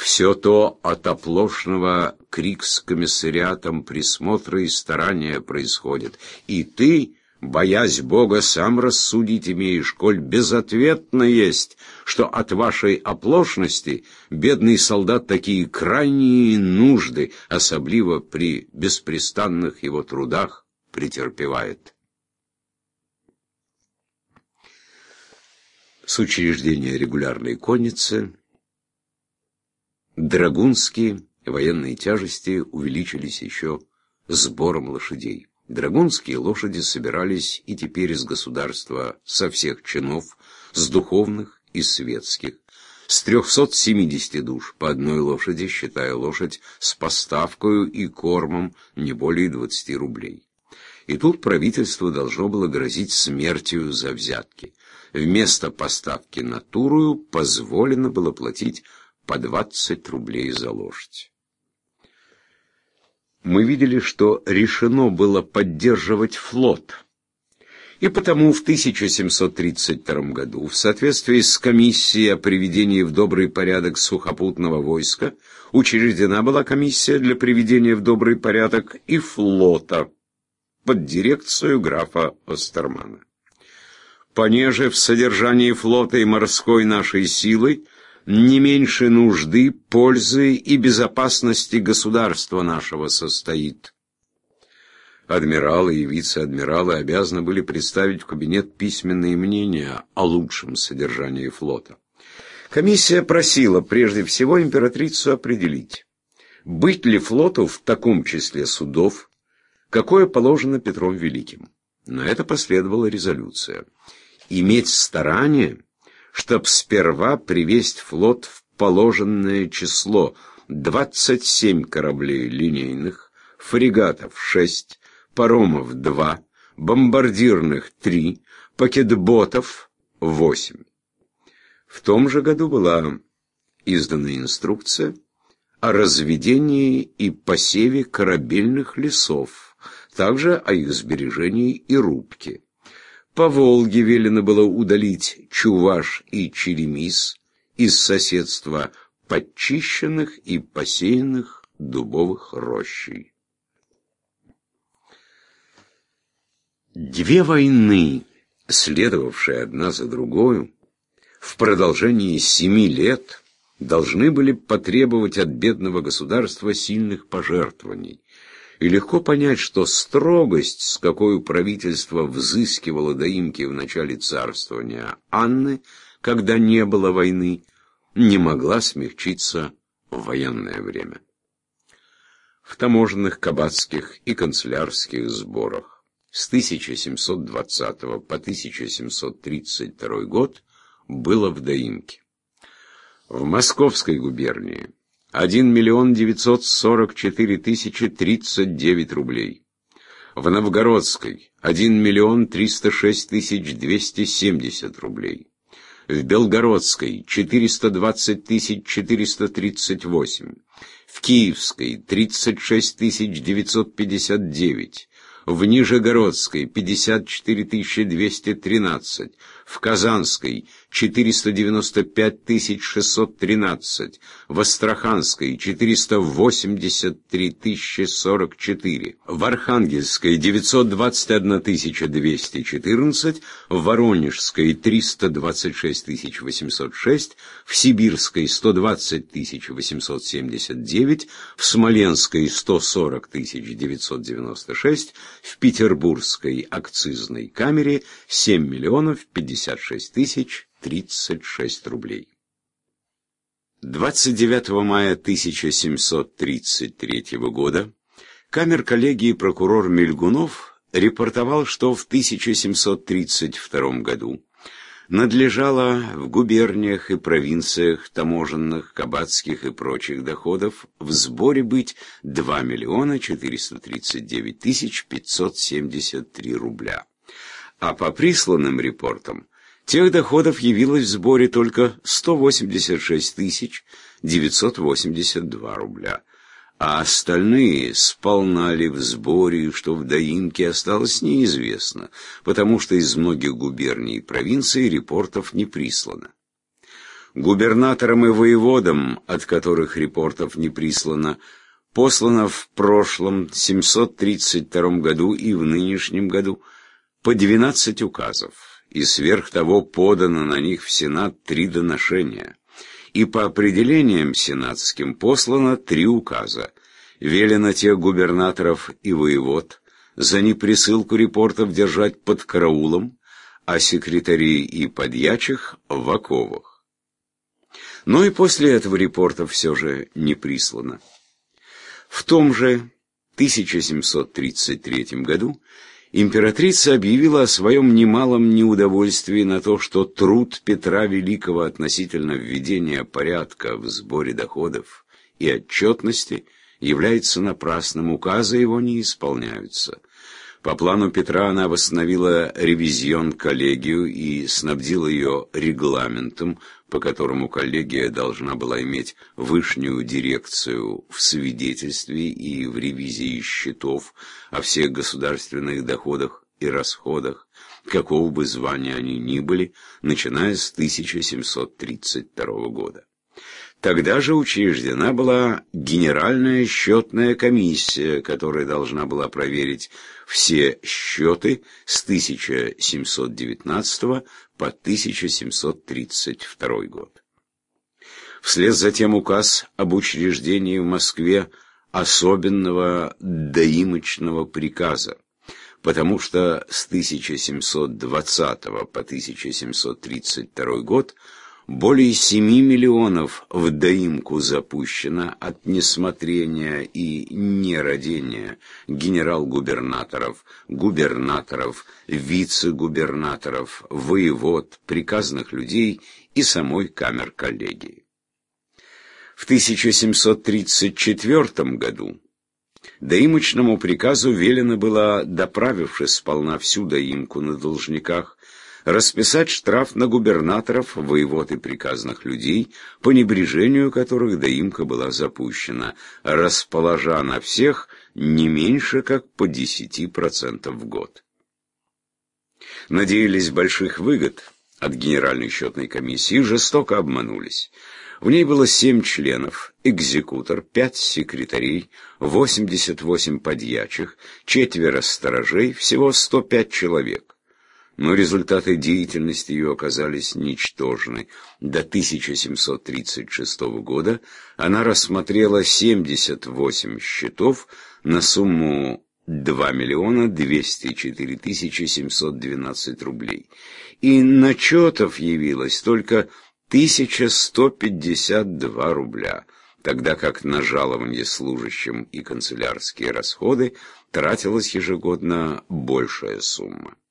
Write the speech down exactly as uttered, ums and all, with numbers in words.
Все то от оплошного крикс-комиссариатом присмотра и старания происходит. И ты, боясь Бога, сам рассудить имеешь, коль безответно есть, что от вашей оплошности бедный солдат такие крайние нужды, особливо при беспрестанных его трудах, претерпевает. С учреждения регулярной конницы драгунские военные тяжести увеличились еще сбором лошадей. Драгунские лошади собирались и теперь из государства со всех чинов, с духовных и светских, с трехсот семидесяти душ по одной лошади, считая лошадь с поставкою и кормом не более двадцати рублей. И тут правительство должно было грозить смертью за взятки. Вместо поставки натурою позволено было платить по двадцать рублей за лошадь. Мы видели, что решено было поддерживать флот. И потому в тысяча семьсот тридцать втором году, в соответствии с комиссией о приведении в добрый порядок сухопутного войска, учреждена была комиссия для приведения в добрый порядок и флота под дирекцию графа Остермана. Понеже в содержании флота и морской нашей силы не меньше нужды, пользы и безопасности государства нашего состоит. Адмиралы и вице-адмиралы обязаны были представить в кабинет письменные мнения о лучшем содержании флота. Комиссия просила прежде всего императрицу определить, быть ли флоту в таком числе судов, какое положено Петром Великим. На это последовала резолюция. Иметь старание, чтоб сперва привесть флот в положенное число: двадцать семь кораблей линейных, фрегатов шесть, паромов два, бомбардирных три, пакетботов восемь. В том же году была издана инструкция о разведении и посеве корабельных лесов, также о их сбережении и рубке. По Волге велено было удалить Чуваш и Черемис из соседства подчищенных и посеянных дубовых рощей. Две войны, следовавшие одна за другою, в продолжении семи лет должны были потребовать от бедного государства сильных пожертвований. И легко понять, что строгость, с какой правительство взыскивало доимки в начале царствования Анны, когда не было войны, не могла смягчиться в военное время. В таможенных, кабацких и канцелярских сборах с тысяча семьсот двадцатого по тысяча семьсот тридцать второй год было в доимке. В Московской губернии один миллион девятьсот сорок четыре тысячи тридцать девять рублей. В Новгородской один миллион триста шесть тысяч двести семьдесят рублей. В Белгородской четыреста двадцать тысяч четыреста тридцать восемь. В Киевской тридцать шесть тысяч девятьсот пятьдесят девять. В Нижегородской пятьдесят четыре тысячи двести тринадцать, в Казанской четыреста девяносто пять тысяч шестьсот тринадцать, в Астраханской четыреста восемьдесят три тысячи сорок четыре, в Архангельской девятьсот двадцать одна тысяча двести четырнадцать, в Воронежской триста двадцать шесть тысяч восемьсот шесть, в Сибирской сто двадцать тысяч восемьсот семьдесят девять, в Смоленской сто сорок тысяч девятьсот девяносто шесть, в Петербургской акцизной камере семь миллионов пятьдесят шесть тысяч тридцать шесть рублей. двадцать девятого мая тысяча семьсот тридцать третьего года камер-коллегии прокурор Мельгунов репортовал, что в тысяча семьсот тридцать втором году надлежало в губерниях и провинциях таможенных, кабацких и прочих доходов в сборе быть два миллиона четыреста тридцать девять тысяч пятьсот семьдесят три рубля. А по присланным репортам тех доходов явилось в сборе только сто восемьдесят шесть тысяч девятьсот восемьдесят два рубля. А остальные сполна ли в сборе, что в доимке, осталось неизвестно, потому что из многих губерний и провинций репортов не прислано. Губернаторам и воеводам, от которых репортов не прислано, послано в прошлом семьсот тридцать втором году и в нынешнем году по двенадцать указов, и сверх того подано на них в Сенат три доношения. И по определениям сенатским послано три указа. Велено тех губернаторов и воевод за неприсылку репортов держать под караулом, а секретарей и подьячих в оковах. Но и после этого репортов все же не прислано. В том же тысяча семьсот тридцать третьем году императрица объявила о своем немалом неудовольствии на то, что труд Петра Великого относительно введения порядка в сборе доходов и отчетности является напрасным, указы его не исполняются. По плану Петра она восстановила ревизион-коллегию и снабдила ее регламентом, по которому коллегия должна была иметь вышнюю дирекцию в свидетельстве и в ревизии счетов о всех государственных доходах и расходах, какого бы звания они ни были, начиная с тысяча семьсот тридцать второго года. Тогда же учреждена была Генеральная счетная комиссия, которая должна была проверить все счеты с тысяча семьсот девятнадцатого по тысяча семьсот тридцать второй год. Вслед за тем указ об учреждении в Москве особенного доимочного приказа, потому что с тысяча семьсот двадцатого по тысяча семьсот тридцать второй год более семи миллионов в доимку запущено от несмотрения и нерадения генерал-губернаторов, губернаторов, вице-губернаторов, воевод, приказных людей и самой камер-коллегии. В тысяча семьсот тридцать четвёртом году доимочному приказу велено было, доправившись сполна всю доимку на должниках, расписать штраф на губернаторов, воевод и приказных людей, по небрежению которых доимка была запущена, расположа на всех не меньше как по десяти процентов в год. Надеялись больших выгод от Генеральной счетной комиссии и жестоко обманулись. В ней было семь членов, экзекутор, пять секретарей, восемьдесят восемь подьячих, четверо сторожей, всего сто пять человек. Но результаты деятельности ее оказались ничтожны. До тысяча семьсот тридцать шестого года она рассмотрела семьдесят восемь счетов на сумму два миллиона двести четыре тысячи семьсот двенадцать рублей. И начетов явилось только тысяча сто пятьдесят два рубля, тогда как на жалование служащим и канцелярские расходы тратилась ежегодно большая сумма.